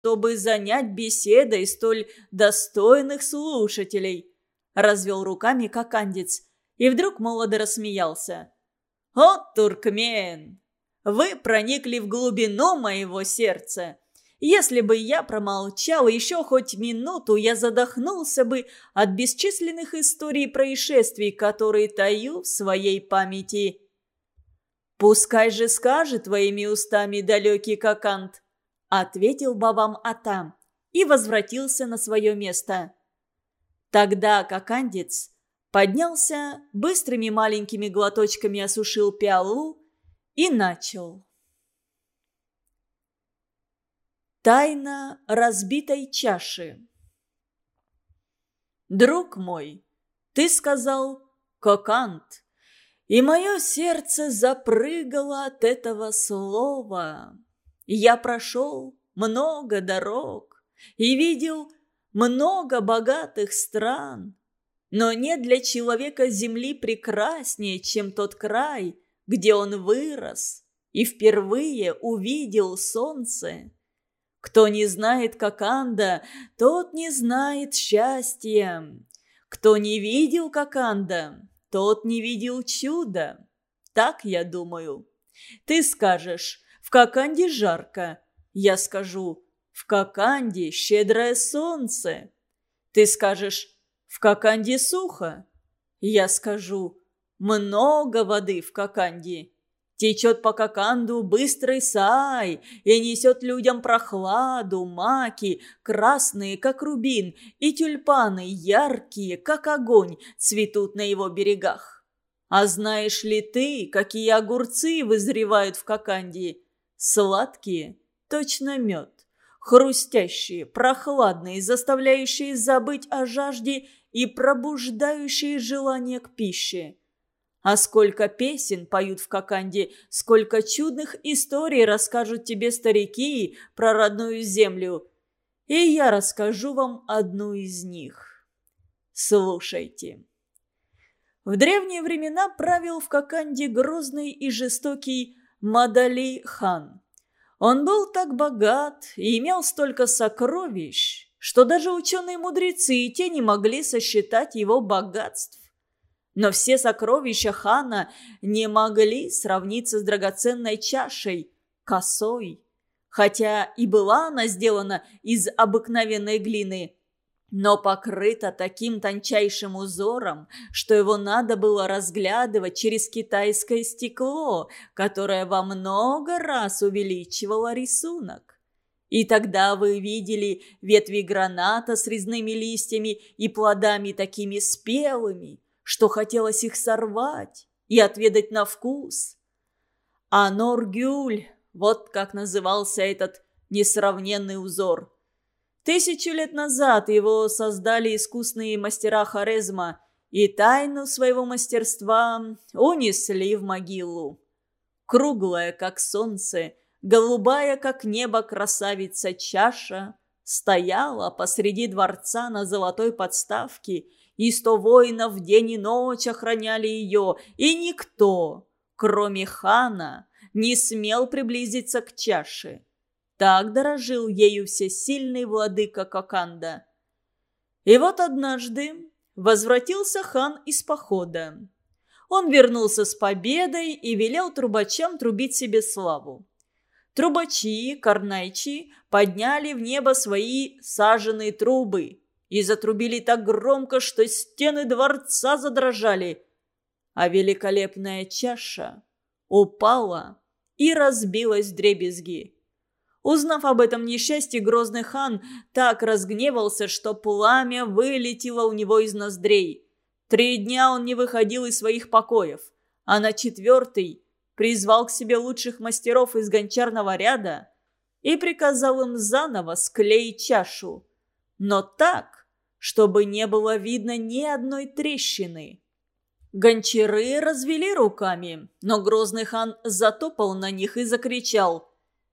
чтобы занять беседой столь достойных слушателей», – развел руками кокандец и вдруг молодо рассмеялся. «О, туркмен! Вы проникли в глубину моего сердца. Если бы я промолчал еще хоть минуту, я задохнулся бы от бесчисленных историй и происшествий, которые таю в своей памяти». «Пускай же скажет твоими устами далекий Коканд», — ответил Бабам Атам и возвратился на свое место. Тогда кокандец поднялся, быстрыми маленькими глоточками осушил пиалу и начал. Тайна разбитой чаши. «Друг мой, ты сказал «Коканд», и мое сердце запрыгало от этого слова. Я прошел много дорог и видел много богатых стран, но нет для человека земли прекраснее, чем тот край, где он вырос и впервые увидел солнце. Кто не знает Коканда, тот не знает счастья. Кто не видел Коканда, тот не видел чуда. Так я думаю. Ты скажешь, в Коканде жарко. Я скажу, в Коканде щедрое солнце. Ты скажешь, в Коканде сухо. Я скажу, много воды в Коканде. Течет по Коканду быстрый Сай и несет людям прохладу, маки, красные, как рубин, и тюльпаны, яркие, как огонь, цветут на его берегах. А знаешь ли ты, какие огурцы вызревают в Коканде? Сладкие, точно мед, хрустящие, прохладные, заставляющие забыть о жажде и пробуждающие желание к пище. А сколько песен поют в Коканде, сколько чудных историй расскажут тебе старики про родную землю. И я расскажу вам одну из них. Слушайте. В древние времена правил в Коканде грозный и жестокий Мадали-хан. Он был так богат и имел столько сокровищ, что даже ученые-мудрецы и те не могли сосчитать его богатств. Но все сокровища хана не могли сравниться с драгоценной чашей, косой. Хотя и была она сделана из обыкновенной глины, но покрыта таким тончайшим узором, что его надо было разглядывать через китайское стекло, которое во много раз увеличивало рисунок. И тогда вы видели ветви граната с резными листьями и плодами такими спелыми, что хотелось их сорвать и отведать на вкус. А Норгюль, вот как назывался этот несравненный узор. 1000 лет назад его создали искусные мастера Хорезма и тайну своего мастерства унесли в могилу. Круглая, как солнце, голубая, как небо, красавица чаша стояла посреди дворца на золотой подставке, и 100 воинов день и ночь охраняли ее, и никто, кроме хана, не смел приблизиться к чаше. Так дорожил ею всесильный владыка Коканда. И вот однажды возвратился хан из похода. Он вернулся с победой и велел трубачам трубить себе славу. Трубачи, карнайчи подняли в небо свои саженые трубы и затрубили так громко, что стены дворца задрожали, а великолепная чаша упала и разбилась вдребезги. Узнав об этом несчастье, грозный хан так разгневался, что пламя вылетело у него из ноздрей. 3 дня он не выходил из своих покоев, а на 4-й призвал к себе лучших мастеров из гончарного ряда и приказал им заново склеить чашу, но так, чтобы не было видно ни одной трещины. Гончары развели руками, но грозный хан затопал на них и закричал: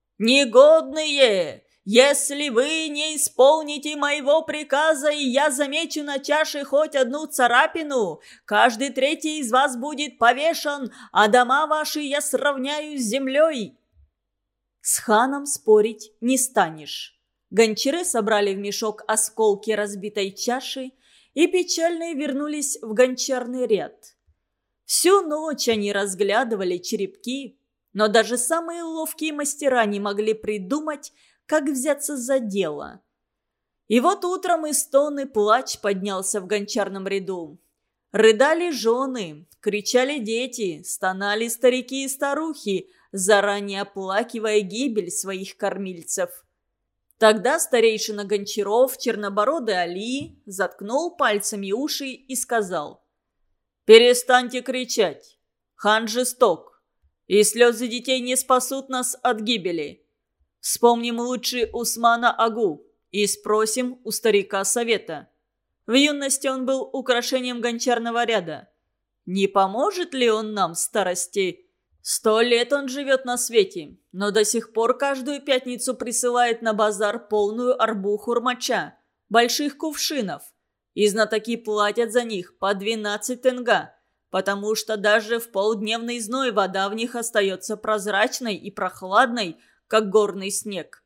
«Негодные! Если вы не исполните моего приказа, и я замечу на чаше хоть одну царапину, каждый 3-й из вас будет повешен, а дома ваши я сравняю с землей». «С ханом спорить не станешь», Гончары собрали в мешок осколки разбитой чаши и печальные вернулись в гончарный ряд. Всю ночь они разглядывали черепки, но даже самые ловкие мастера не могли придумать, как взяться за дело. И вот утром и стон, и плач поднялся в гончарном ряду. Рыдали жены, кричали дети, стонали старики и старухи, заранее оплакивая гибель своих кормильцев. Тогда старейшина гончаров, чернобородый Али, заткнул пальцами уши и сказал: «Перестаньте кричать. Хан жесток, и слезы детей не спасут нас от гибели. Вспомним лучше Усмана Агу и спросим у старика совета. В юности он был украшением гончарного ряда. Не поможет ли он нам в старости? 100 лет он живет на свете, но до сих пор каждую пятницу присылает на базар полную арбу хурмача, больших кувшинов. И знатоки платят за них по 12 тенга, потому что даже в полдневный зной вода в них остается прозрачной и прохладной, как горный снег.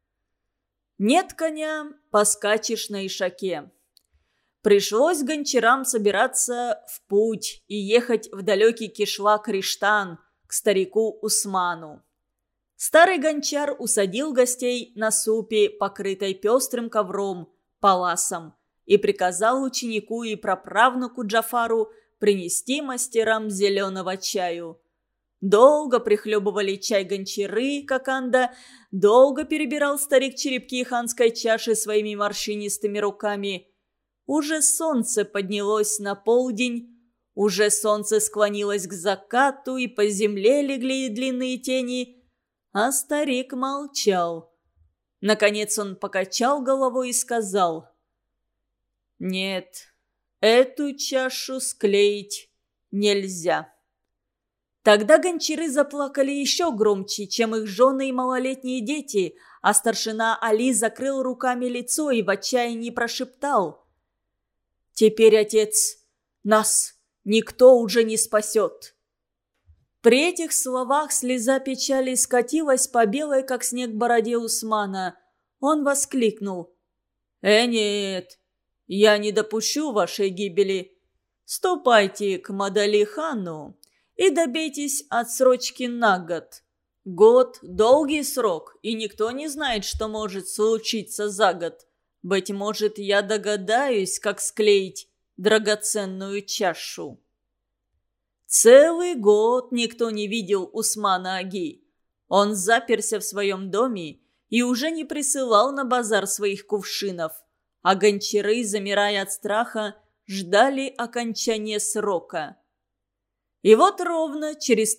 Нет коня, поскачешь на ишаке». Пришлось гончарам собираться в путь и ехать в далекий кишлак Риштан к старику Усману. Старый гончар усадил гостей на супе, покрытой пестрым ковром, паласом, и приказал ученику и праправнуку Джафару принести мастерам зеленого чаю. Долго прихлебывали чай гончары, Коканда, долго перебирал старик черепки ханской чаши своими морщинистыми руками. Уже солнце поднялось на полдень, уже солнце склонилось к закату, и по земле легли длинные тени, а старик молчал. Наконец он покачал головой и сказал: «Нет, эту чашу склеить нельзя». Тогда гончары заплакали еще громче, чем их жены и малолетние дети, а старшина Али закрыл руками лицо и в отчаянии прошептал: «Теперь, отец, нас никто уже не спасет». При этих словах слеза печали скатилась по белой, как снег, бороде Усмана. Он воскликнул: нет, я не допущу вашей гибели. Ступайте к Мадали-хану и добейтесь отсрочки на год. Год – долгий срок, и никто не знает, что может случиться за год. Быть может, я догадаюсь, как склеить драгоценную чашу». Целый год никто не видел Усмана Аги. Он заперся в своем доме и уже не присылал на базар своих кувшинов, а гончары, замирая от страха, ждали окончания срока. И вот ровно через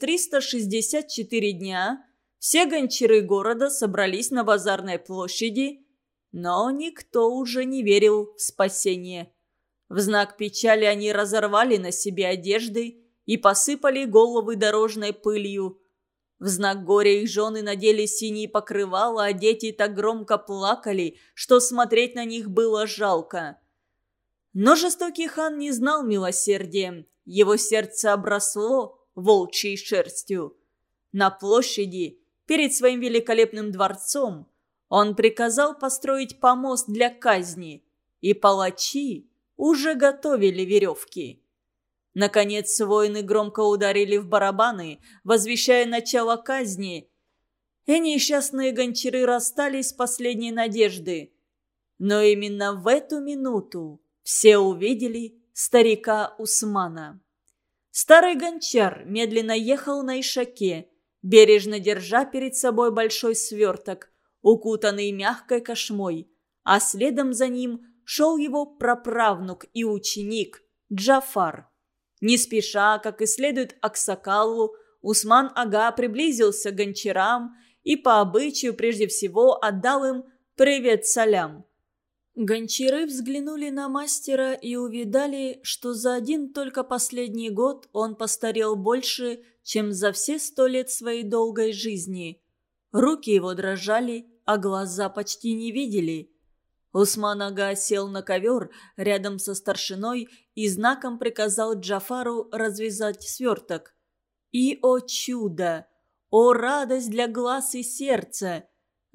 364 дня все гончары города собрались на базарной площади, но никто уже не верил в спасение. В знак печали они разорвали на себе одежды и посыпали головы дорожной пылью. В знак горя их жены надели синие покрывала, а дети так громко плакали, что смотреть на них было жалко. Но жестокий хан не знал милосердия. Его сердце обросло волчьей шерстью. На площади, перед своим великолепным дворцом, он приказал построить помост для казни, и палачи уже готовили веревки. Наконец воины громко ударили в барабаны, возвещая начало казни, и несчастные гончары расстались с последней надежды. Но именно в эту минуту все увидели старика Усмана. Старый гончар медленно ехал на ишаке, бережно держа перед собой большой сверток, укутанный мягкой кошмой, а следом за ним шел его праправнук и ученик Джафар. Не спеша, как и следует Аксакалу, Усман Ага приблизился к гончарам и по обычаю прежде всего отдал им привет-салям. Гончары взглянули на мастера и увидали, что за один только последний год он постарел больше, чем за все 100 лет своей долгой жизни. Руки его дрожали, а глаза почти не видели. Усман Ага сел на ковер рядом со старшиной и знаком приказал Джафару развязать сверток. И, о чудо! О радость для глаз и сердца!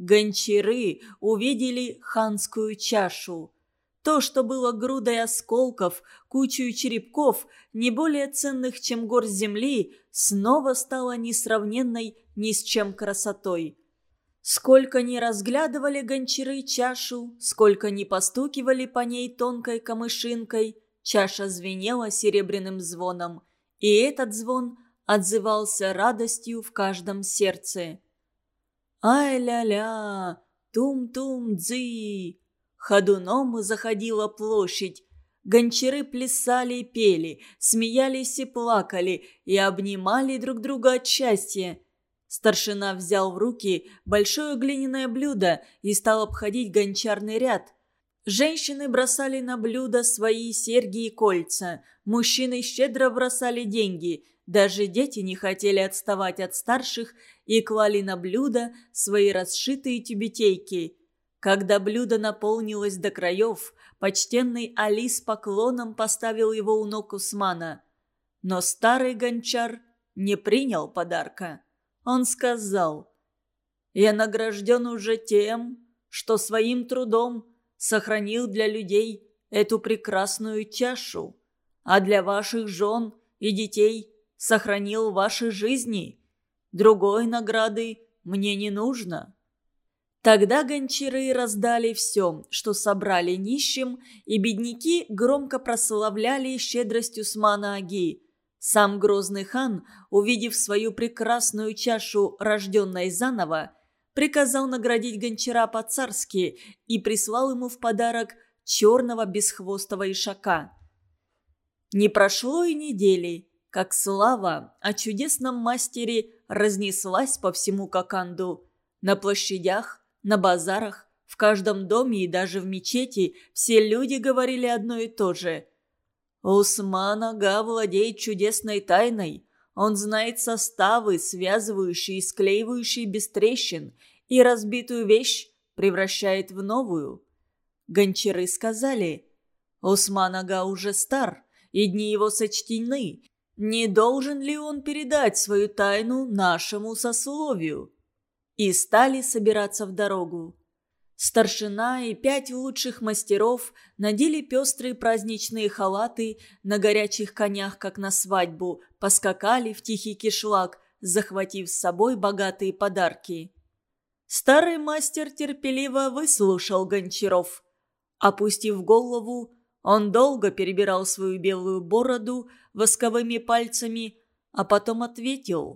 гончары увидели ханскую чашу. То, что было грудой осколков, кучей черепков, не более ценных, чем горсть земли, снова стало несравненной ни с чем красотой. Сколько ни разглядывали гончары чашу, сколько ни постукивали по ней тонкой камышинкой, чаша звенела серебряным звоном, и этот звон отзывался радостью в каждом сердце. «Ай-ля-ля, тум-тум-дзы!» Ходуном заходила площадь. Гончары плясали и пели, смеялись и плакали, и обнимали друг друга от счастья. Старшина взял в руки большое глиняное блюдо и стал обходить гончарный ряд. Женщины бросали на блюдо свои серьги и кольца, мужчины щедро бросали деньги, даже дети не хотели отставать от старших и клали на блюдо свои расшитые тюбетейки. Когда блюдо наполнилось до краев, почтенный Али с поклоном поставил его у ног Усмана. Но старый гончар не принял подарка. Он сказал: «Я награжден уже тем, что своим трудом сохранил для людей эту прекрасную чашу, а для ваших жен и детей сохранил ваши жизни. Другой награды мне не нужно». Тогда гончары раздали все, что собрали нищим, и бедняки громко прославляли щедрость Усмана-аги. Сам грозный хан, увидев свою прекрасную чашу, рожденной заново, приказал наградить гончара по-царски и прислал ему в подарок черного бесхвостого ишака. Не прошло и недели, как слава о чудесном мастере разнеслась по всему Коканду. На площадях, на базарах, в каждом доме и даже в мечети все люди говорили одно и то же. «Усман-ага владеет чудесной тайной. Он знает составы, связывающие и склеивающие без трещин, и разбитую вещь превращает в новую». Гончары сказали: «Усман-ага уже стар, и дни его сочтены. Не должен ли он передать свою тайну нашему сословию?» И стали собираться в дорогу. Старшина и 5 лучших мастеров надели пестрые праздничные халаты, на горячих конях, как на свадьбу, поскакали в тихий кишлак, захватив с собой богатые подарки. Старый мастер терпеливо выслушал гончаров. Опустив голову, он долго перебирал свою белую бороду восковыми пальцами, а потом ответил: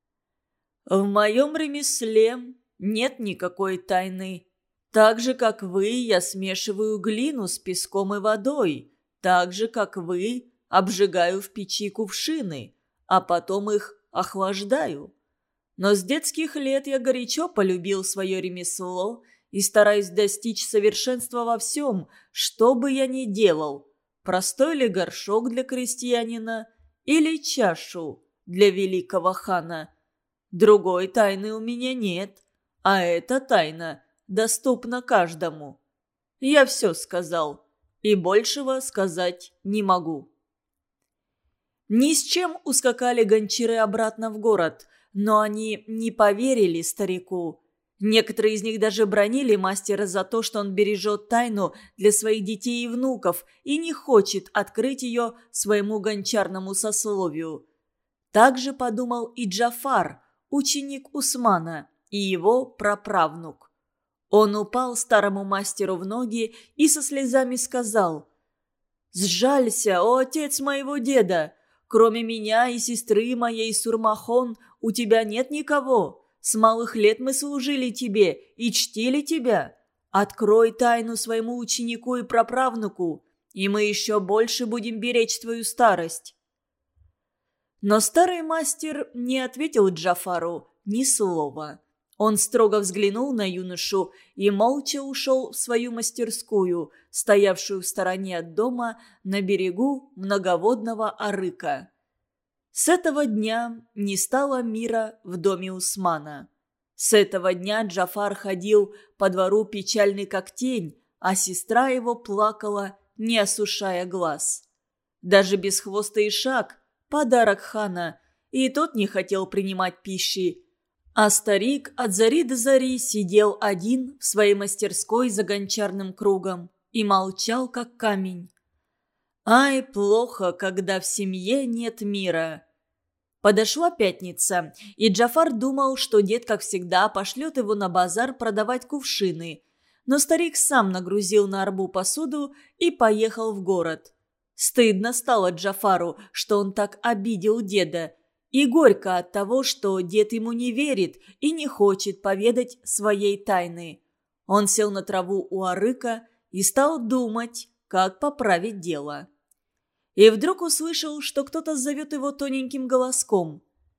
«В моем ремесле нет никакой тайны. Так же, как вы, я смешиваю глину с песком и водой. Так же, как вы, обжигаю в печи кувшины, а потом их охлаждаю. Но с детских лет я горячо полюбил свое ремесло и стараюсь достичь совершенства во всем, что бы я ни делал. Простой ли горшок для крестьянина или чашу для великого хана. Другой тайны у меня нет, а эта тайна доступна каждому. Я все сказал, и большего сказать не могу». Ни с чем ускакали гончары обратно в город, но они не поверили старику. Некоторые из них даже бранили мастера за то, что он бережет тайну для своих детей и внуков и не хочет открыть ее своему гончарному сословию. Так же подумал и Джафар, ученик Усмана, и его праправнук. Он упал старому мастеру в ноги и со слезами сказал: «Сжалься, о отец моего деда! Кроме меня и сестры моей Сурмахон у тебя нет никого. С малых лет мы служили тебе и чтили тебя. Открой тайну своему ученику и праправнуку, и мы еще больше будем беречь твою старость». Но старый мастер не ответил Джафару ни слова. Он строго взглянул на юношу и молча ушел в свою мастерскую, стоявшую в стороне от дома на берегу многоводного арыка. С этого дня не стало мира в доме Усмана. С этого дня Джафар ходил по двору печальный как тень, а сестра его плакала, не осушая глаз. Даже бесхвостый ишак, подарок хана, и тот не хотел принимать пищи. А старик от зари до зари сидел один в своей мастерской за гончарным кругом и молчал, как камень. «Ай, плохо, когда в семье нет мира». Подошла пятница, и Джафар думал, что дед, как всегда, пошлет его на базар продавать кувшины. Но старик сам нагрузил на арбу посуду и поехал в город. Стыдно стало Джафару, что он так обидел деда, и горько от того, что дед ему не верит и не хочет поведать своей тайны. Он сел на траву у арыка и стал думать, как поправить дело. И вдруг услышал, что кто-то зовет его тоненьким голоском.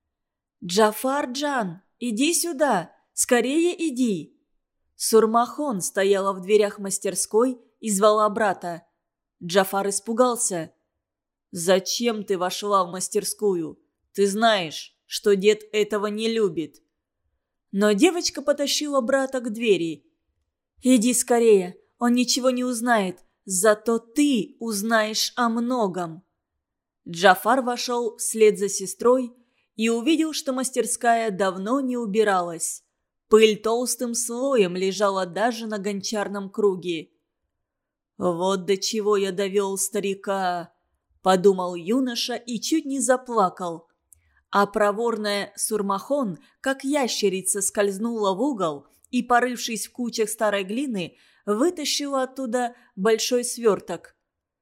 «Джафар-джан, иди сюда! Скорее иди!» Сурмахон стояла в дверях мастерской и звала брата. Джафар испугался. «Зачем ты вошла в мастерскую? Ты знаешь, что дед этого не любит». Но девочка потащила брата к двери. «Иди скорее, он ничего не узнает, зато ты узнаешь о многом». Джафар вошел вслед за сестрой и увидел, что мастерская давно не убиралась. Пыль толстым слоем лежала даже на гончарном круге. «Вот до чего я довел старика», – подумал юноша и чуть не заплакал. А проворная Сурмахон, как ящерица, скользнула в угол и, порывшись в кучах старой глины, вытащила оттуда большой сверток.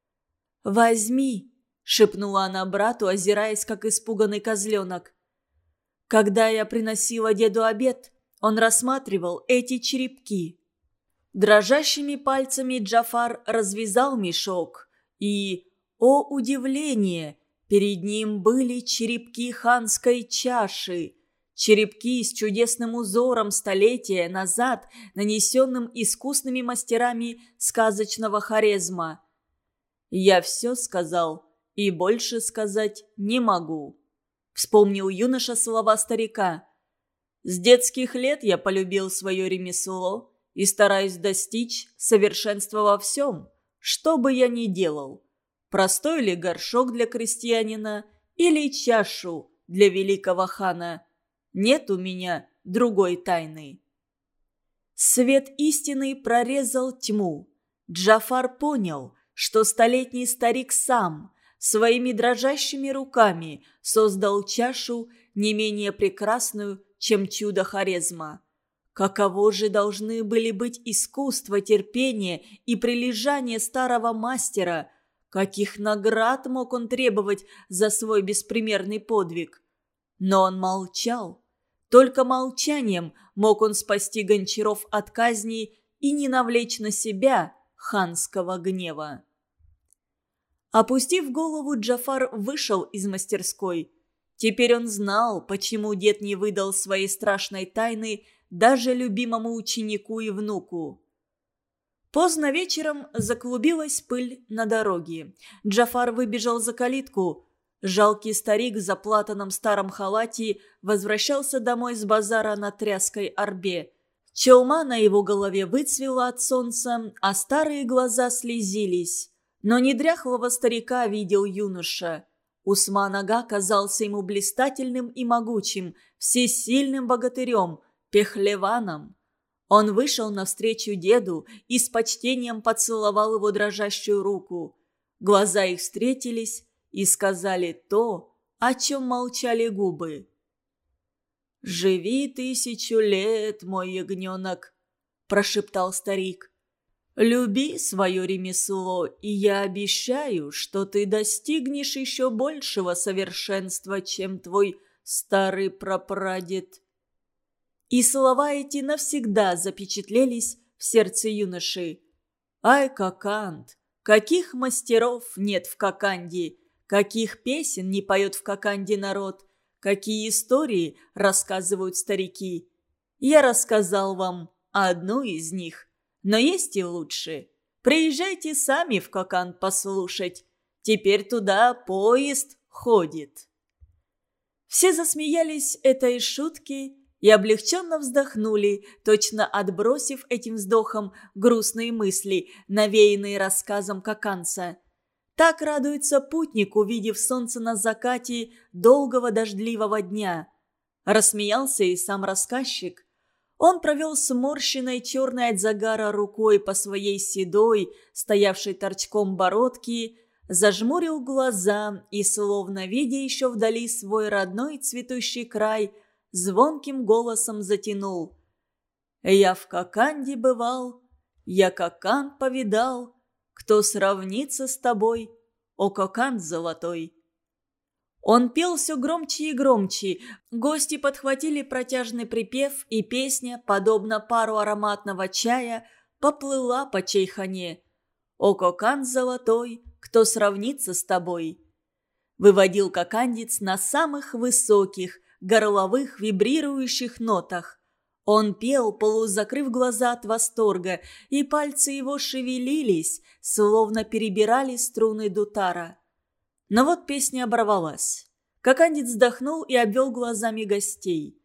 «Возьми», – шепнула она брату, озираясь, как испуганный козленок. «Когда я приносила деду обед, он рассматривал эти черепки». Дрожащими пальцами Джафар развязал мешок, и, о удивление, перед ним были черепки ханской чаши, черепки с чудесным узором столетия назад, нанесенным искусными мастерами сказочного Хорезма. «Я все сказал, и больше сказать не могу», — вспомнил юноша слова старика. «С детских лет я полюбил свое ремесло и стараюсь достичь совершенства во всем, что бы я ни делал. Простой ли горшок для крестьянина или чашу для великого хана. Нет у меня другой тайны». Свет истины прорезал тьму. Джафар понял, что столетний старик сам своими дрожащими руками создал чашу не менее прекрасную, чем чудо Хорезма. Каково же должны были быть искусство, терпение и прилежание старого мастера? Каких наград мог он требовать за свой беспримерный подвиг? Но он молчал. Только молчанием мог он спасти гончаров от казни и не навлечь на себя ханского гнева. Опустив голову, Джафар вышел из мастерской. Теперь он знал, почему дед не выдал своей страшной тайны даже любимому ученику и внуку. Поздно вечером заклубилась пыль на дороге. Джафар выбежал за калитку. Жалкий старик в заплатанном старом халате возвращался домой с базара на тряской арбе. Челма на его голове выцвела от солнца, а старые глаза слезились. Но не дряхлого старика видел юноша. Усман Ага казался ему блистательным и могучим, всесильным богатырем, пехлеваном. Он вышел навстречу деду и с почтением поцеловал его дрожащую руку. Глаза их встретились и сказали то, о чем молчали губы. «Живи 1000 лет, мой ягненок», – прошептал старик. «Люби свое ремесло, и я обещаю, что ты достигнешь еще большего совершенства, чем твой старый прапрадед». И слова эти навсегда запечатлелись в сердце юноши. Ай, Коканд! Каких мастеров нет в Коканде! Каких песен не поет в Коканде народ! Какие истории рассказывают старики! Я рассказал вам одну из них, но есть и лучше. Приезжайте сами в Коканд послушать. Теперь туда поезд ходит. Все засмеялись этой шутки и облегченно вздохнули, точно отбросив этим вздохом грустные мысли, навеянные рассказом коканца. Так радуется путник, увидев солнце на закате долгого дождливого дня. Рассмеялся и сам рассказчик. Он провел сморщенной черной от загара рукой по своей седой, стоявшей торчком бородке, зажмурил глаза и, словно видя еще вдали свой родной цветущий край, звонким голосом затянул: «Я в Коканде бывал, я Коканд повидал, кто сравнится с тобой, о Коканд золотой». Он пел все громче и громче, гости подхватили протяжный припев, и песня, подобно пару ароматного чая, поплыла по Чайхане. «О Коканд золотой, кто сравнится с тобой». Выводил кокандец на самых высоких, горловых, вибрирующих нотах. Он пел, полузакрыв глаза от восторга, и пальцы его шевелились, словно перебирали струны дутара. Но вот песня оборвалась. Кокандец вздохнул и обвел глазами гостей.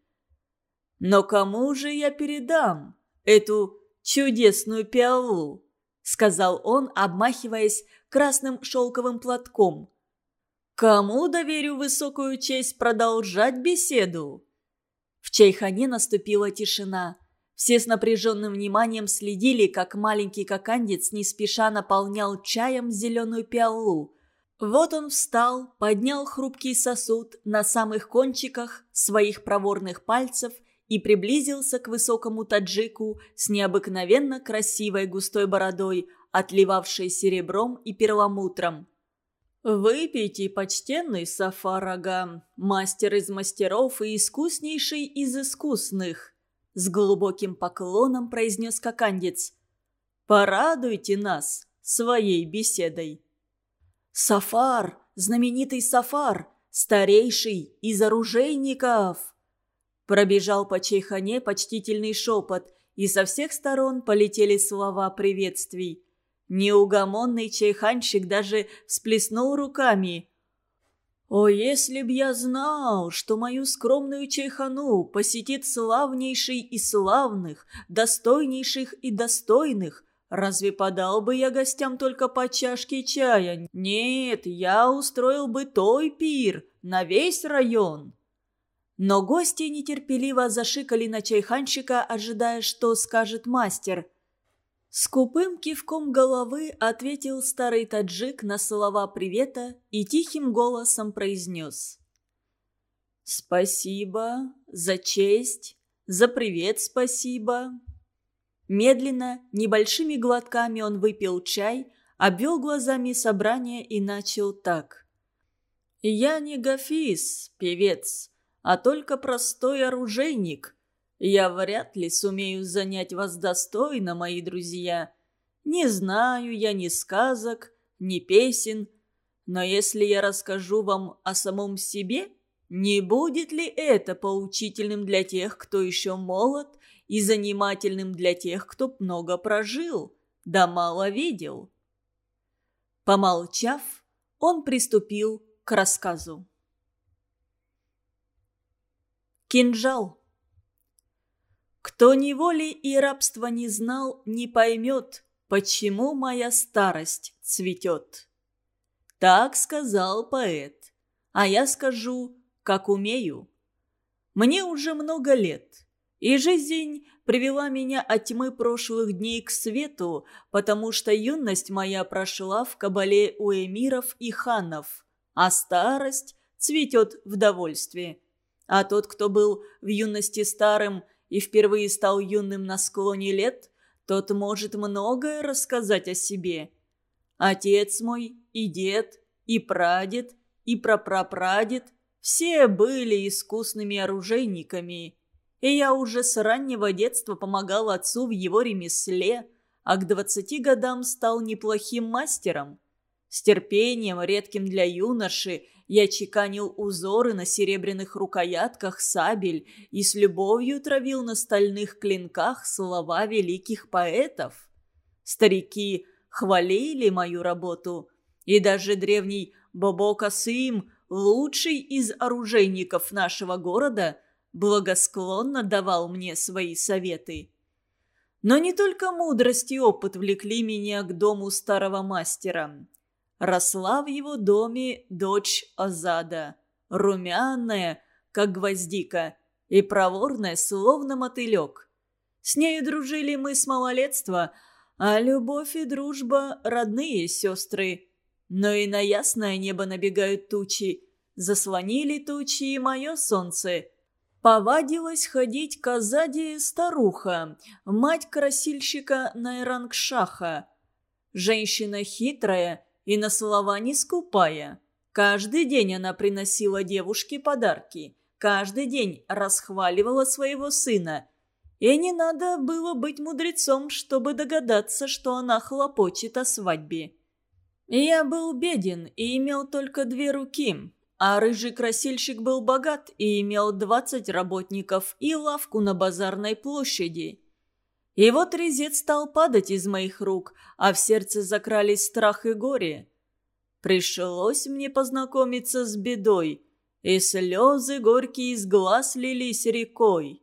«Но кому же я передам эту чудесную пиалу?» — сказал он, обмахиваясь красным шелковым платком. «Кому доверю высокую честь продолжать беседу?» В Чайхане наступила тишина. Все с напряженным вниманием следили, как маленький кокандец не спеша наполнял чаем зеленую пиалу. Вот он встал, поднял хрупкий сосуд на самых кончиках своих проворных пальцев и приблизился к высокому таджику с необыкновенно красивой густой бородой, отливавшей серебром и перламутром. «Выпейте, почтенный Сафар ага, мастер из мастеров и искуснейший из искусных», — с глубоким поклоном произнес кокандец. «Порадуйте нас своей беседой». «Сафар, знаменитый Сафар, старейший из оружейников!» Пробежал по Чайхане почтительный шепот, и со всех сторон полетели слова приветствий. Неугомонный чайханщик даже всплеснул руками. «О, если б я знал, что мою скромную Чайхану посетит славнейший из славных, достойнейших и достойных, разве подал бы я гостям только по чашке чая? Нет, я устроил бы той пир на весь район». Но гости нетерпеливо зашикали на чайханщика, ожидая, что скажет мастер. Скупым кивком головы ответил старый таджик на слова привета и тихим голосом произнес: «Спасибо за честь, за привет спасибо». Медленно, небольшими глотками он выпил чай, обвел глазами собрание и начал так: «Я не гафиз, певец, а только простой оружейник. Я вряд ли сумею занять вас достойно, мои друзья. Не знаю я ни сказок, ни песен, но если я расскажу вам о самом себе, не будет ли это поучительным для тех, кто еще молод, и занимательным для тех, кто много прожил, да мало видел?» Помолчав, он приступил к рассказу. Кинжал. Кто неволи и рабства не знал, не поймет, почему моя старость цветет. Так сказал поэт, а я скажу, как умею. Мне уже много лет, и жизнь привела меня от тьмы прошлых дней к свету, потому что юность моя прошла в кабале у эмиров и ханов, а старость цветет в довольстве. А тот, кто был в юности старым и впервые стал юным на склоне лет, тот может многое рассказать о себе. Отец мой, и дед, и прадед, и прапрапрадед все были искусными оружейниками, и я уже с раннего детства помогал отцу в его ремесле, а к 20 годам стал неплохим мастером. С терпением, редким для юноши, я чеканил узоры на серебряных рукоятках сабель и с любовью травил на стальных клинках слова великих поэтов. Старики хвалили мою работу, и даже древний Бобо Касым, лучший из оружейников нашего города, благосклонно давал мне свои советы. Но не только мудрость и опыт влекли меня к дому старого мастера. Росла в его доме дочь Азада, румяная, как гвоздика, и проворная, словно мотылек. С нею дружили мы с малолетства, а любовь и дружба – родные сестры. Но и на ясное небо набегают тучи, заслонили тучи и мое солнце. Повадилась ходить к Азаде старуха, мать красильщика Найрангшаха. Женщина хитрая и на слова не скупая. Каждый день она приносила девушке подарки, каждый день расхваливала своего сына. И не надо было быть мудрецом, чтобы догадаться, что она хлопочет о свадьбе. Я был беден и имел только 2 руки, а рыжий красильщик был богат и имел 20 работников и лавку на базарной площади. И вот резец стал падать из моих рук, а в сердце закрались страх и горе. Пришлось мне познакомиться с бедой, и слезы горькие из глаз лились рекой.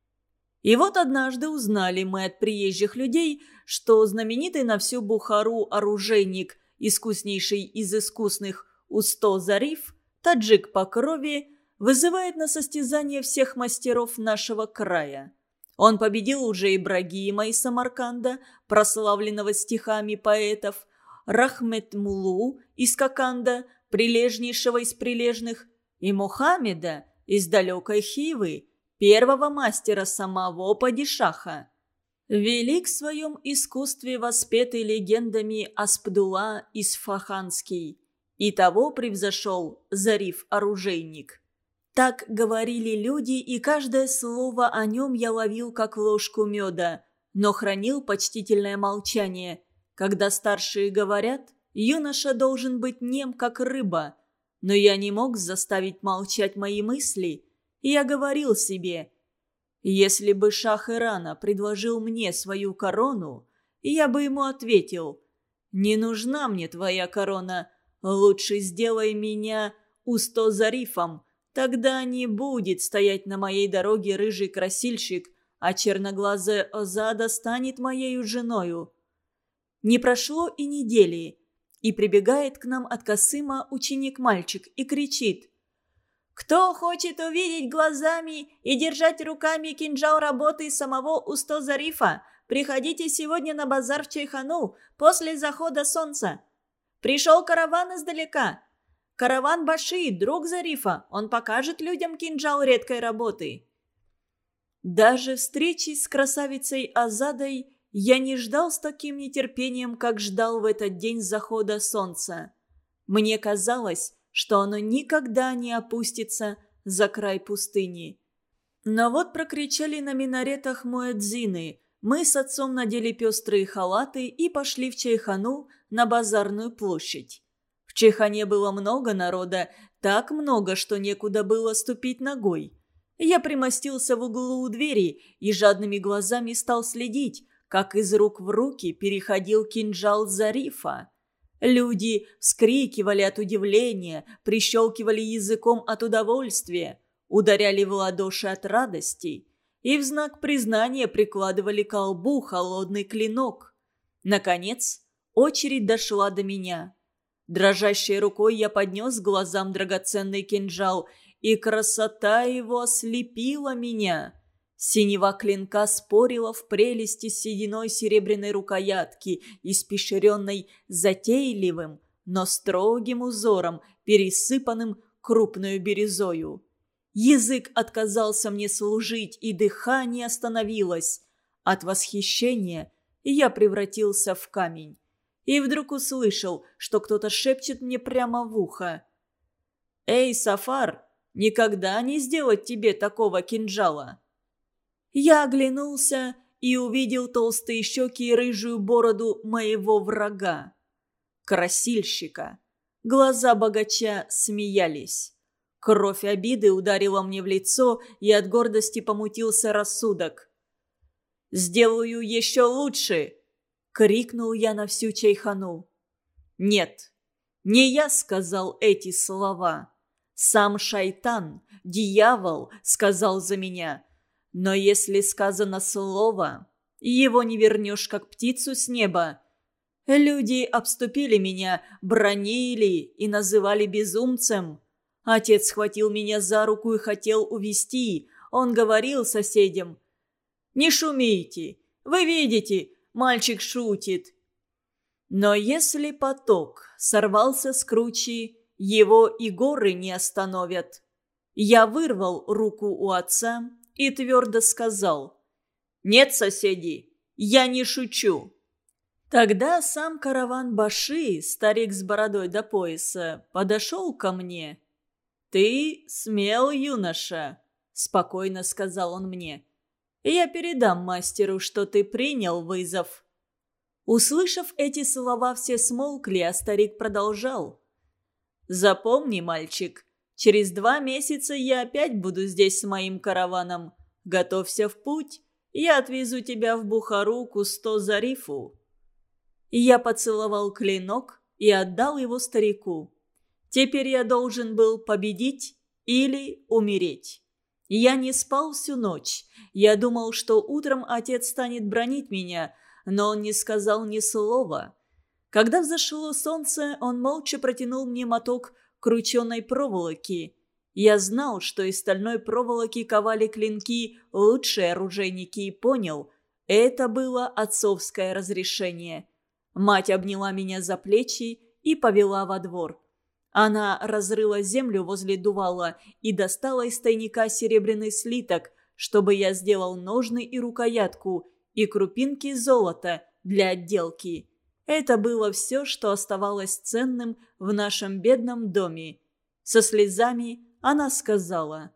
И вот однажды узнали мы от приезжих людей, что знаменитый на всю Бухару оружейник, искуснейший из искусных Усто-Зариф, таджик по крови, вызывает на состязание всех мастеров нашего края. Он победил уже Ибрагима из Самарканда, прославленного стихами поэтов, Рахмет-Мулу из Коканда, прилежнейшего из прилежных, и Мухаммеда из далекой Хивы, первого мастера самого падишаха. Велик в своем искусстве воспетый легендами Аспдула Исфаханский, и того превзошел Зариф-оружейник. Так говорили люди, и каждое слово о нем я ловил как ложку меда, но хранил почтительное молчание. Когда старшие говорят, юноша должен быть нем, как рыба. Но я не мог заставить молчать мои мысли. И я говорил себе, если бы шах Ирана предложил мне свою корону, я бы ему ответил, не нужна мне твоя корона, лучше сделай меня Усто-Зарифом, тогда не будет стоять на моей дороге рыжий красильщик, а черноглазая Озада станет моею женою. Не прошло и недели, и прибегает к нам от Касыма ученик-мальчик и кричит: «Кто хочет увидеть глазами и держать руками кинжал работы самого Усто-Зарифа, приходите сегодня на базар в Чайхану после захода солнца. Пришел караван издалека. Караван Баши, друг Зарифа, он покажет людям кинжал редкой работы». Даже встречи с красавицей Азадой я не ждал с таким нетерпением, как ждал в этот день захода солнца. Мне казалось, что оно никогда не опустится за край пустыни. Но вот прокричали на минаретах муэдзины. Мы с отцом надели пестрые халаты и пошли в Чайхану на базарную площадь. В Чайхане было много народа, так много, что некуда было ступить ногой. Я примостился в углу у двери и жадными глазами стал следить, как из рук в руки переходил кинжал Зарифа. Люди вскрикивали от удивления, прищелкивали языком от удовольствия, ударяли в ладоши от радости и в знак признания прикладывали к колбу холодный клинок. Наконец, очередь дошла до меня. Дрожащей рукой я поднес к глазам драгоценный кинжал, и красота его ослепила меня. Синева клинка спорила в прелести сединой серебряной рукоятки, испещренной затейливым, но строгим узором, пересыпанным крупною бирюзою. Язык отказался мне служить, и дыхание остановилось. От восхищения я превратился в камень. И вдруг услышал, что кто-то шепчет мне прямо в ухо: «Эй, Сафар, никогда не сделать тебе такого кинжала!» Я оглянулся и увидел толстые щеки и рыжую бороду моего врага, красильщика. Глаза богача смеялись. Кровь обиды ударила мне в лицо, и от гордости помутился рассудок. «Сделаю еще лучше!» — крикнул я на всю Чайхану. Нет, не я сказал эти слова. Сам шайтан, дьявол, сказал за меня. Но если сказано слово, его не вернешь, как птицу с неба. Люди обступили меня, бранили и называли безумцем. Отец схватил меня за руку и хотел увести. он говорил соседям: «Не шумите, вы видите, мальчик шутит». Но если поток сорвался с кручи, его и горы не остановят. Я вырвал руку у отца и твердо сказал: «Нет, соседи, я не шучу». Тогда сам караван-баши, старик с бородой до пояса, подошел ко мне. «Ты смел, юноша», — спокойно сказал он мне. «Я передам мастеру, что ты принял вызов». Услышав эти слова, все смолкли, а старик продолжал: «Запомни, мальчик, через 2 месяца я опять буду здесь с моим караваном. Готовься в путь, я отвезу тебя в Бухару к Усто-Зарифу». Я поцеловал клинок и отдал его старику. Теперь я должен был победить или умереть. Я не спал всю ночь. Я думал, что утром отец станет бранить меня, но он не сказал ни слова. Когда взошло солнце, он молча протянул мне моток крученой проволоки. Я знал, что из стальной проволоки ковали клинки лучшие оружейники, и понял, это было отцовское разрешение. Мать обняла меня за плечи и повела во двор. Она разрыла землю возле дувала и достала из тайника серебряный слиток, чтобы я сделал ножны и рукоятку, и крупинки золота для отделки. Это было все, что оставалось ценным в нашем бедном доме. Со слезами она сказала: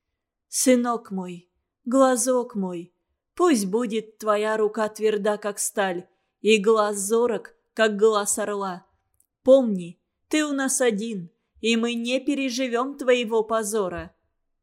«Сынок мой, глазок мой, пусть будет твоя рука тверда, как сталь, и глаз зорок, как глаз орла. Помни, ты у нас один, и мы не переживем твоего позора».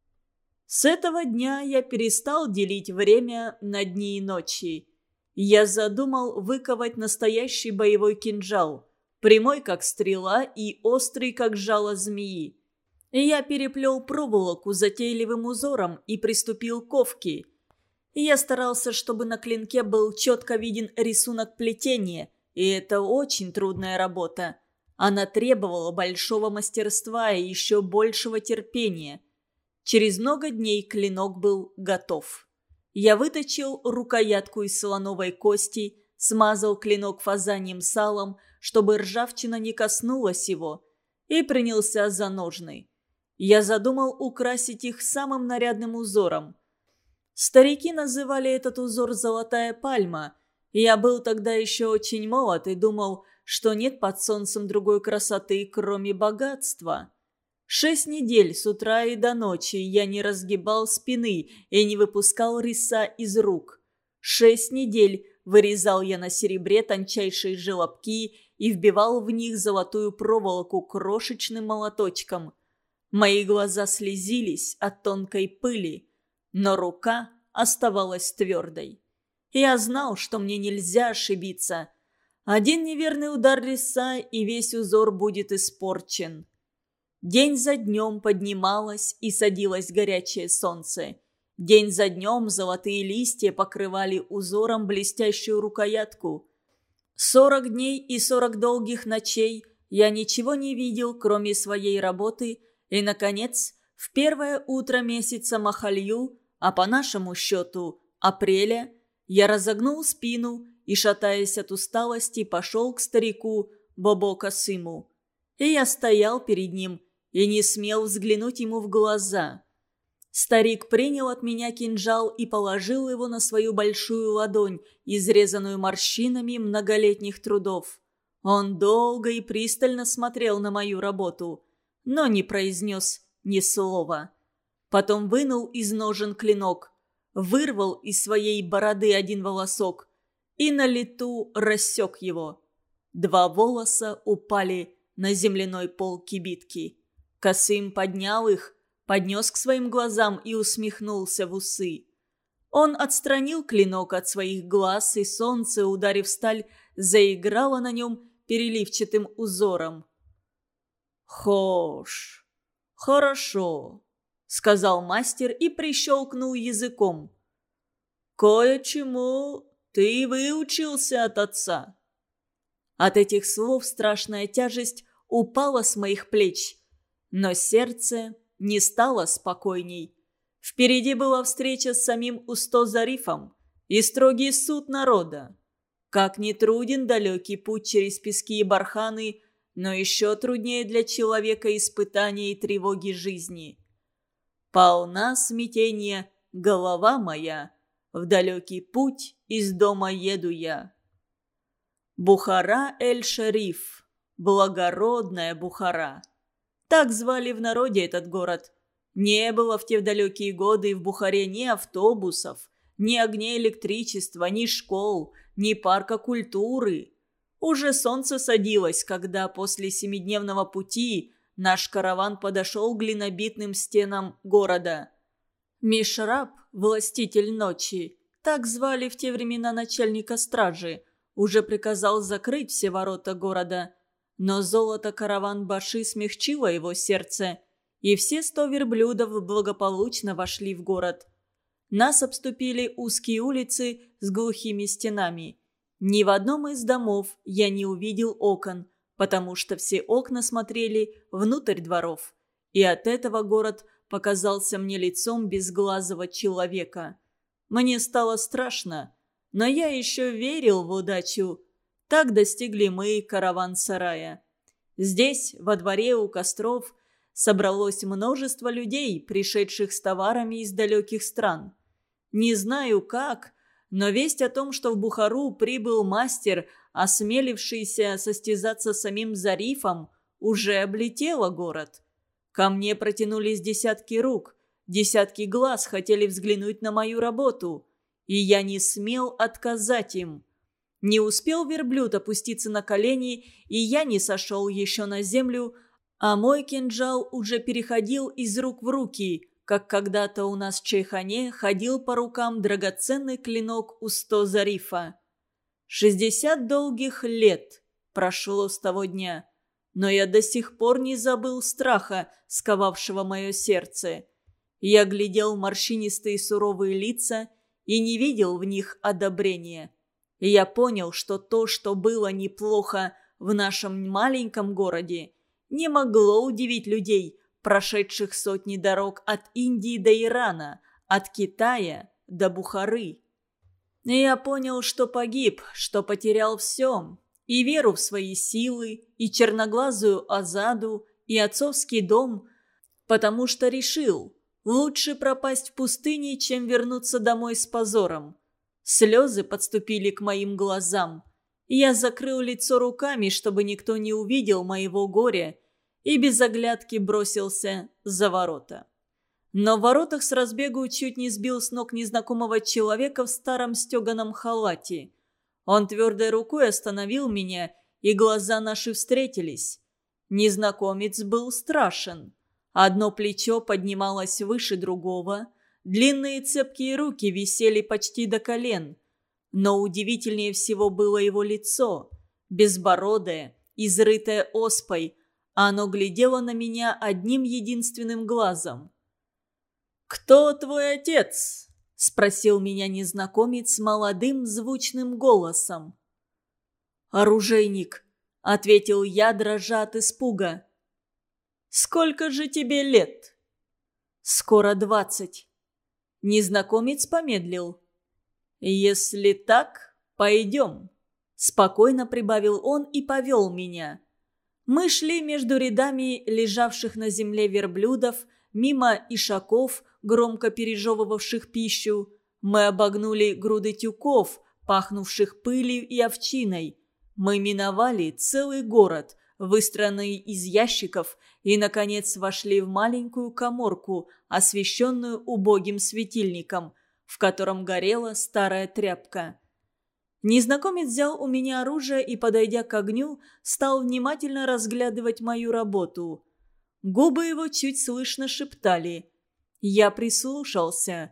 С этого дня я перестал делить время на дни и ночи. Я задумал выковать настоящий боевой кинжал, прямой, как стрела, и острый, как жало змеи. Я переплел проволоку затейливым узором и приступил к ковке. Я старался, чтобы на клинке был четко виден рисунок плетения, и это очень трудная работа. Она требовала большого мастерства и еще большего терпения. Через много дней клинок был готов. Я выточил рукоятку из слоновой кости, смазал клинок фазаньим салом, чтобы ржавчина не коснулась его, и принялся за ножны. Я задумал украсить их самым нарядным узором. Старики называли этот узор «золотая пальма». Я был тогда еще очень молод и думал, что нет под солнцем другой красоты, кроме богатства. 6 недель с утра и до ночи я не разгибал спины и не выпускал риса из рук. 6 недель вырезал я на серебре тончайшие желобки и вбивал в них золотую проволоку крошечным молоточком. Мои глаза слезились от тонкой пыли, но рука оставалась твердой. Я знал, что мне нельзя ошибиться. Один неверный удар риса, и весь узор будет испорчен. День за днем поднималось и садилось горячее солнце. День за днем золотые листья покрывали узором блестящую рукоятку. 40 дней и 40 долгих ночей я ничего не видел, кроме своей работы, и, наконец, в первое утро месяца Махалью, а по нашему счету апреля, я разогнул спину и, шатаясь от усталости, пошел к старику Бобо-Касыму. И я стоял перед ним и не смел взглянуть ему в глаза. Старик принял от меня кинжал и положил его на свою большую ладонь, изрезанную морщинами многолетних трудов. Он долго и пристально смотрел на мою работу, но не произнес ни слова. Потом вынул из ножен клинок, вырвал из своей бороды один волосок и на лету рассек его. 2 волоса упали на земляной пол кибитки. Касым поднял их, поднес к своим глазам и усмехнулся в усы. Он отстранил клинок от своих глаз, и солнце, ударив сталь, заиграло на нем переливчатым узором. «Хош, хорошо», — сказал мастер и прищелкнул языком. «Кое-чему ты выучился от отца». От этих слов страшная тяжесть упала с моих плеч, но сердце не стало спокойней. Впереди была встреча с самим Усто-Зарифом и строгий суд народа. Как ни труден далекий путь через пески и барханы, но еще труднее для человека испытания и тревоги жизни. Полна смятения голова моя, в далекий путь из дома еду я. Бухара-эль-Шариф, благородная Бухара. Так звали в народе этот город. Не было в те далекие годы в Бухаре ни автобусов, ни огней электричества, ни школ, ни парка культуры. Уже солнце садилось, когда после 7-дневного пути наш караван подошел к глинобитным стенам города. Мишраб, властитель ночи, так звали в те времена начальника стражи, уже приказал закрыть все ворота города. Но золото караван-баши смягчило его сердце, и все 100 верблюдов благополучно вошли в город. Нас обступили узкие улицы с глухими стенами. Ни в одном из домов я не увидел окон, потому что все окна смотрели внутрь дворов. И от этого город показался мне лицом безглазого человека. Мне стало страшно, но я еще верил в удачу. Так достигли мы караван-сарая. Здесь, во дворе у костров, собралось множество людей, пришедших с товарами из далеких стран. Не знаю как, но весть о том, что в Бухару прибыл мастер, осмелившийся состязаться с самим Зарифом, уже облетела город. Ко мне протянулись десятки рук, десятки глаз хотели взглянуть на мою работу, и я не смел отказать им. Не успел верблюд опуститься на колени, и я не сошел еще на землю, а мой кинжал уже переходил из рук в руки, как когда-то у нас в Чайхане ходил по рукам драгоценный клинок Усто-Зарифа. 60 долгих лет прошло с того дня, но я до сих пор не забыл страха, сковавшего мое сердце. Я глядел в морщинистые суровые лица и не видел в них одобрения. И я понял, что то, что было неплохо в нашем маленьком городе, не могло удивить людей, прошедших сотни дорог от Индии до Ирана, от Китая до Бухары. И я понял, что погиб, что потерял все, и веру в свои силы, и черноглазую Азаду, и отцовский дом, потому что решил, лучше пропасть в пустыне, чем вернуться домой с позором. Слезы подступили к моим глазам. Я закрыл лицо руками, чтобы никто не увидел моего горя, и без оглядки бросился за ворота. Но в воротах с разбегу чуть не сбил с ног незнакомого человека в старом стеганом халате. Он твердой рукой остановил меня, и глаза наши встретились. Незнакомец был страшен. Одно плечо поднималось выше другого, длинные цепкие руки висели почти до колен. Но удивительнее всего было его лицо, безбородое, изрытое оспой. Оно глядело на меня одним единственным глазом. «Кто твой отец?» – спросил меня незнакомец молодым звучным голосом. «Оружейник», – ответил я, дрожа от испуга. «Сколько же тебе лет?» «Скоро 20». Незнакомец помедлил. «Если так, пойдем», – спокойно прибавил он и повел меня. Мы шли между рядами лежавших на земле верблюдов, мимо ишаков, громко пережевывавших пищу. Мы обогнули груды тюков, пахнувших пылью и овчиной. Мы миновали целый город, выстроенный из ящиков, и, наконец, вошли в маленькую каморку, освещенную убогим светильником, в котором горела старая тряпка. Незнакомец взял у меня оружие и, подойдя к огню, стал внимательно разглядывать мою работу. Губы его чуть слышно шептали. Я прислушался.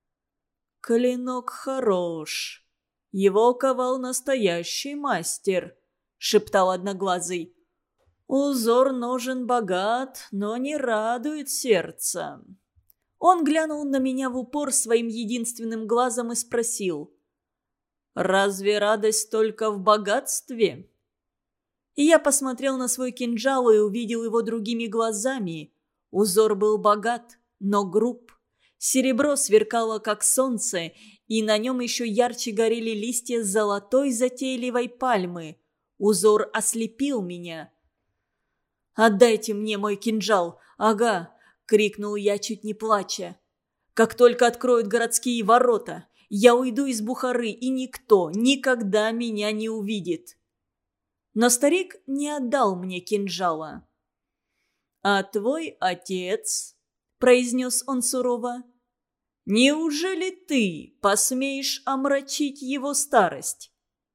«Клинок хорош. Его ковал настоящий мастер», — шептал Одноглазый. «Узор ножен богат, но не радует сердце». Он глянул на меня в упор своим единственным глазом и спросил: «Разве радость только в богатстве?» И я посмотрел на свой кинжал и увидел его другими глазами. Узор был богат, но груб. Серебро сверкало, как солнце, и на нем еще ярче горели листья золотой затейливой пальмы. Узор ослепил меня. «Отдайте мне мой кинжал! Ага!» — крикнул я, чуть не плача. «Как только откроют городские ворота, я уйду из Бухары, и никто никогда меня не увидит». Но старик не отдал мне кинжала. «А твой отец?» — произнес он сурово. «Неужели ты посмеешь омрачить его старость?»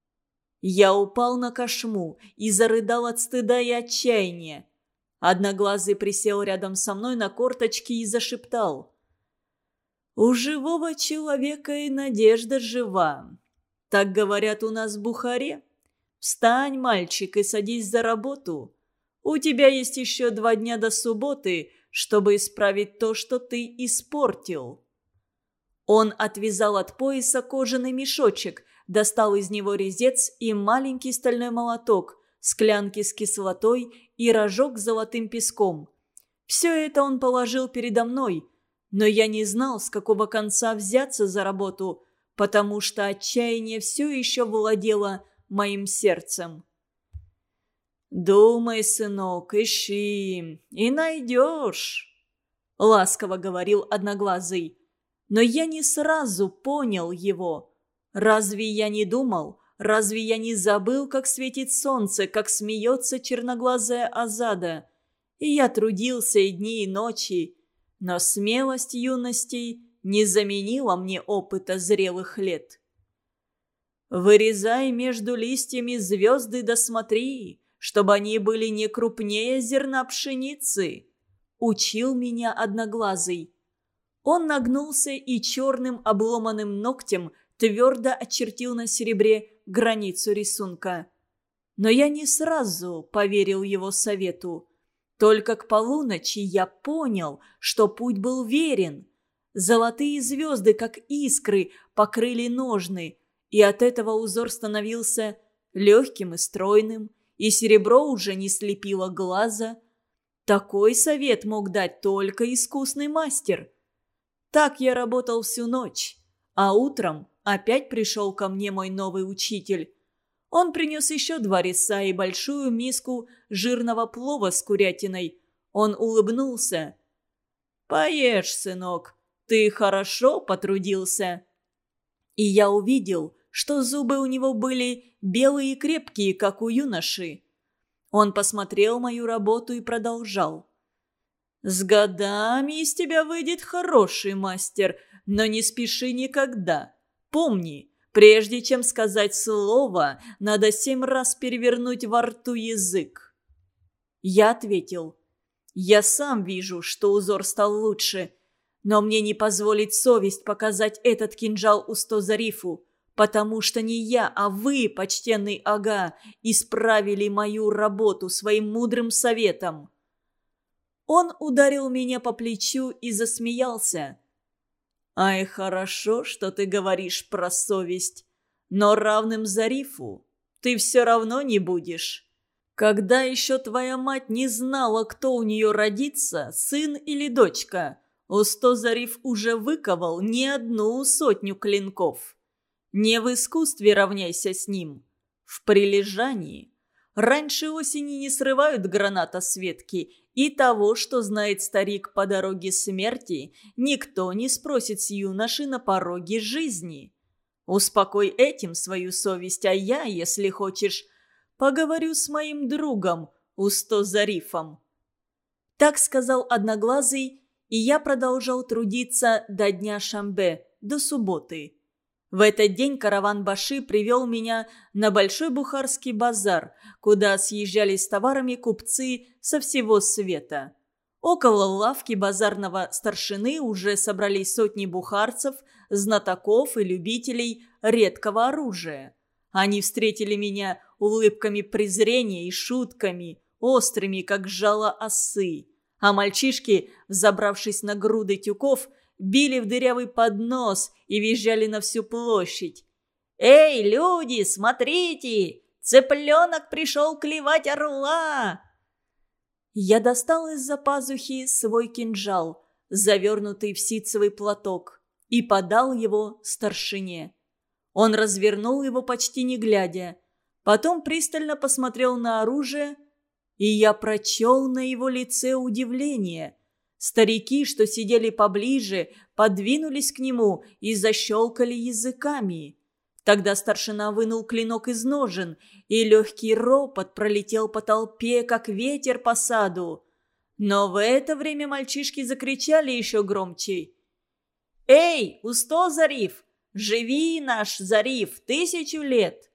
Я упал на кошму и зарыдал от стыда и отчаяния. Одноглазый присел рядом со мной на корточки и зашептал: «У живого человека и надежда жива. Так говорят у нас в Бухаре. Встань, мальчик, и садись за работу. У тебя есть еще 2 дня до субботы, чтобы исправить то, что ты испортил». Он отвязал от пояса кожаный мешочек, достал из него резец и маленький стальной молоток, склянки с кислотой и рожок с золотым песком. Все это он положил передо мной, но я не знал, с какого конца взяться за работу, потому что отчаяние все еще владело моим сердцем. «Думай, сынок, ищи, и найдешь», — ласково говорил Одноглазый. Но я не сразу понял его. Разве я не думал, разве я не забыл, как светит солнце, как смеется черноглазая Азада? И я трудился и дни, и ночи, но смелость юности не заменила мне опыта зрелых лет. «Вырезай между листьями звезды да смотри, чтобы они были не крупнее зерна пшеницы», — учил меня Одноглазый. Он нагнулся и черным обломанным ногтем твердо очертил на серебре границу рисунка. Но я не сразу поверил его совету. Только к полуночи я понял, что путь был верен. Золотые звезды, как искры, покрыли ножны, и от этого узор становился легким и стройным, и серебро уже не слепило глаза. Такой совет мог дать только искусный мастер. Так я работал всю ночь, а утром опять пришел ко мне мой новый учитель. Он принес еще 2 резца и большую миску жирного плова с курятиной. Он улыбнулся. «Поешь, сынок, ты хорошо потрудился». И я увидел, что зубы у него были белые и крепкие, как у юноши. Он посмотрел мою работу и продолжал. «С годами из тебя выйдет хороший мастер, но не спеши никогда. Помни, прежде чем сказать слово, надо 7 раз перевернуть во рту язык». Я ответил: «Я сам вижу, что узор стал лучше, но мне не позволит совесть показать этот кинжал Усто-Зарифу, потому что не я, а вы, почтенный ага, исправили мою работу своим мудрым советом». Он ударил меня по плечу и засмеялся. «Ай, хорошо, что ты говоришь про совесть, но равным Зарифу ты все равно не будешь. Когда еще твоя мать не знала, кто у нее родится, сын или дочка, Усто-Зариф уже выковал не 1 сотню клинков. Не в искусстве равняйся с ним, в прилежании. Раньше осени не срывают граната с ветки, и того, что знает старик по дороге смерти, никто не спросит с юноши на пороге жизни. Успокой этим свою совесть, а я, если хочешь, поговорю с моим другом Усто-Зарифом». Так сказал Одноглазый, и я продолжал трудиться до дня Шамбе, до субботы. В этот день караван Баши привел меня на большой бухарский базар, куда съезжались с товарами купцы со всего света. Около лавки базарного старшины уже собрались сотни бухарцев, знатоков и любителей редкого оружия. Они встретили меня улыбками презрения и шутками, острыми, как жало осы. А мальчишки, взобравшись на груды тюков, били в дырявый поднос и визжали на всю площадь. «Эй, люди, смотрите! Цыпленок пришел клевать орла!» Я достал из-за пазухи свой кинжал, завернутый в ситцевый платок, и подал его старшине. Он развернул его почти не глядя, потом пристально посмотрел на оружие, и я прочел на его лице удивление. Старики, что сидели поближе, подвинулись к нему и защелкали языками. Тогда старшина вынул клинок из ножен, и легкий ропот пролетел по толпе, как ветер по саду. Но в это время мальчишки закричали еще громче: «Эй, Усто Зариф! Живи, наш Зариф, 1000 лет!»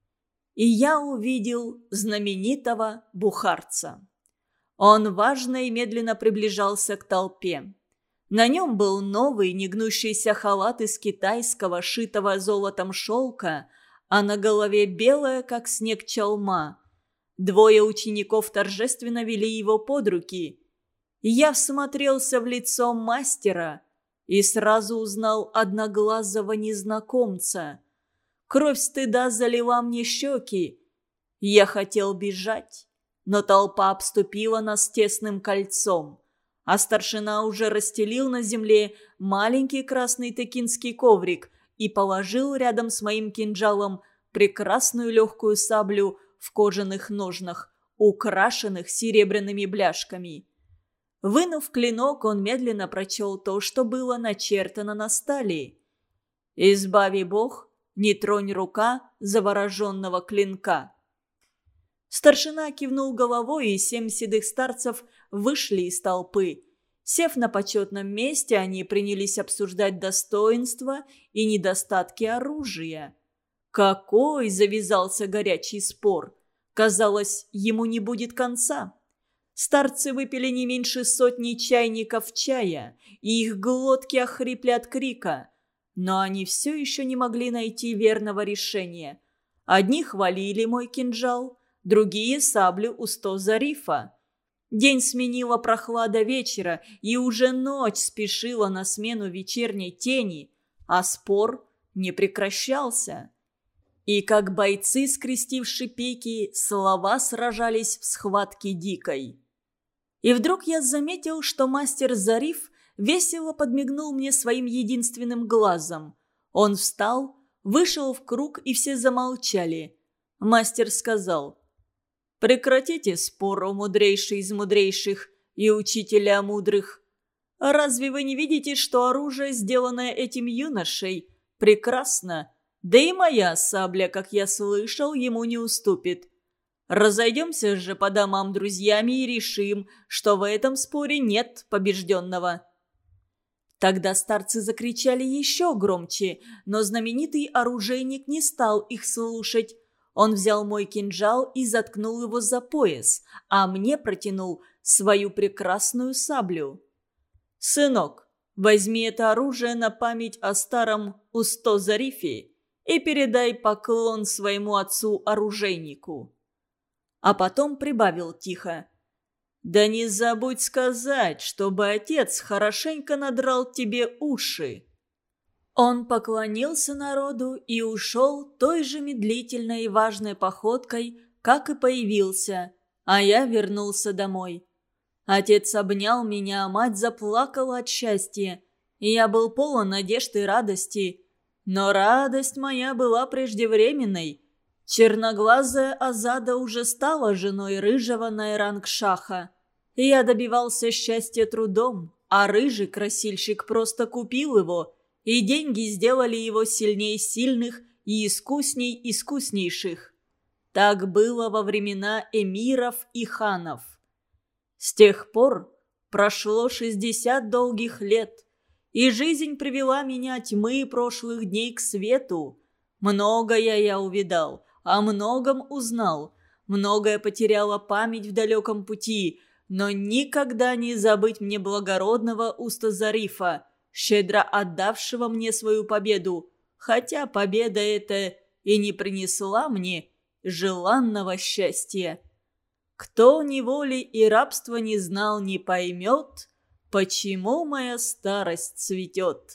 И я увидел знаменитого бухарца. Он важно и медленно приближался к толпе. На нем был новый негнущийся халат из китайского, шитого золотом шелка, а на голове белая, как снег, чалма. Двое учеников торжественно вели его под руки. Я всмотрелся в лицо мастера и сразу узнал одноглазого незнакомца. Кровь стыда залила мне щеки. Я хотел бежать, но толпа обступила нас тесным кольцом, а старшина уже расстелил на земле маленький красный текинский коврик и положил рядом с моим кинжалом прекрасную легкую саблю в кожаных ножнах, украшенных серебряными бляшками. Вынув клинок, он медленно прочел то, что было начертано на стали. «Избави Бог, не тронь рука завороженного клинка». Старшина кивнул головой, и 7 седых старцев вышли из толпы. Сев на почетном месте, они принялись обсуждать достоинства и недостатки оружия. Какой завязался горячий спор! Казалось, ему не будет конца. Старцы выпили не меньше 100 чайников чая, и их глотки охрипли от крика. Но они все еще не могли найти верного решения. Одни хвалили мой кинжал, другие — саблю Усто Зарифа. День сменила прохлада вечера, и уже ночь спешила на смену вечерней тени, а спор не прекращался. И как бойцы, скрестивши пики, слова сражались в схватке дикой. И вдруг я заметил, что мастер Зариф весело подмигнул мне своим единственным глазом. Он встал, вышел в круг, и все замолчали. Мастер сказал: «Прекратите спор, о мудрейший из мудрейших и учителя мудрых. Разве вы не видите, что оружие, сделанное этим юношей, прекрасно? Да и моя сабля, как я слышал, ему не уступит. Разойдемся же по домам друзьями и решим, что в этом споре нет побежденного». Тогда старцы закричали еще громче, но знаменитый оружейник не стал их слушать. Он взял мой кинжал и заткнул его за пояс, а мне протянул свою прекрасную саблю. «Сынок, возьми это оружие на память о старом Усто Зарифе и передай поклон своему отцу-оружейнику». А потом прибавил тихо: «Да не забудь сказать, чтобы отец хорошенько надрал тебе уши». Он поклонился народу и ушел той же медлительной и важной походкой, как и появился, а я вернулся домой. Отец обнял меня, а мать заплакала от счастья, и я был полон надежд и радости. Но радость моя была преждевременной. Черноглазая Азада уже стала женой рыжего Найранг-шаха. Я добивался счастья трудом, а рыжий красильщик просто купил его, и деньги сделали его сильней сильных и искусней искуснейших. Так было во времена эмиров и ханов. С тех пор прошло 60 долгих лет, и жизнь привела меня тьмы прошлых дней к свету. Многое я увидал, о многом узнал, многое потеряла память в далеком пути, но никогда не забыть мне благородного Усто Зарифа, щедро отдавшего мне свою победу, хотя победа эта и не принесла мне желанного счастья. Кто неволи и рабства не знал, не поймет, почему моя старость цветет.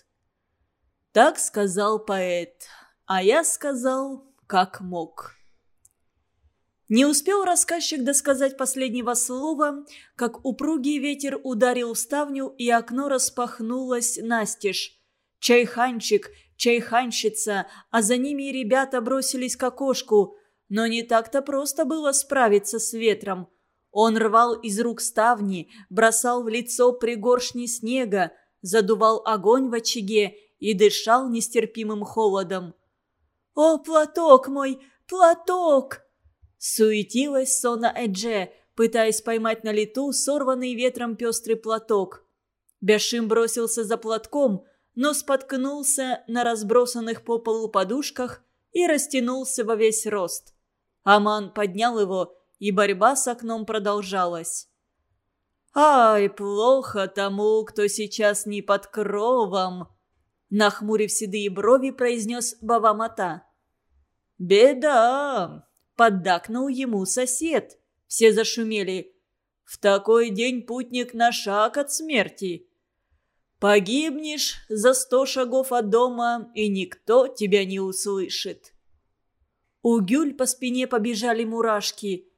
Так сказал поэт, а я сказал, как мог. Не успел рассказчик досказать последнего слова, как упругий ветер ударил в ставню, и окно распахнулось настежь. Чайханчик, чайханщица, а за ними и ребята бросились к окошку. Но не так-то просто было справиться с ветром. Он рвал из рук ставни, бросал в лицо пригоршни снега, задувал огонь в очаге и дышал нестерпимым холодом. «О, платок мой, платок!» Суетилась Сона Эдже, пытаясь поймать на лету сорванный ветром пестрый платок. Бяшим бросился за платком, но споткнулся на разбросанных по полу подушках и растянулся во весь рост. Аман поднял его, и борьба с окном продолжалась. «Ай, плохо тому, кто сейчас не под кровом!» Нахмурив седые брови, произнес Бава Мата. «Беда!» — поддакнул ему сосед. Все зашумели. «В такой день путник на шаг от смерти. Погибнешь за 100 шагов от дома, и никто тебя не услышит». У Гюль по спине побежали мурашки.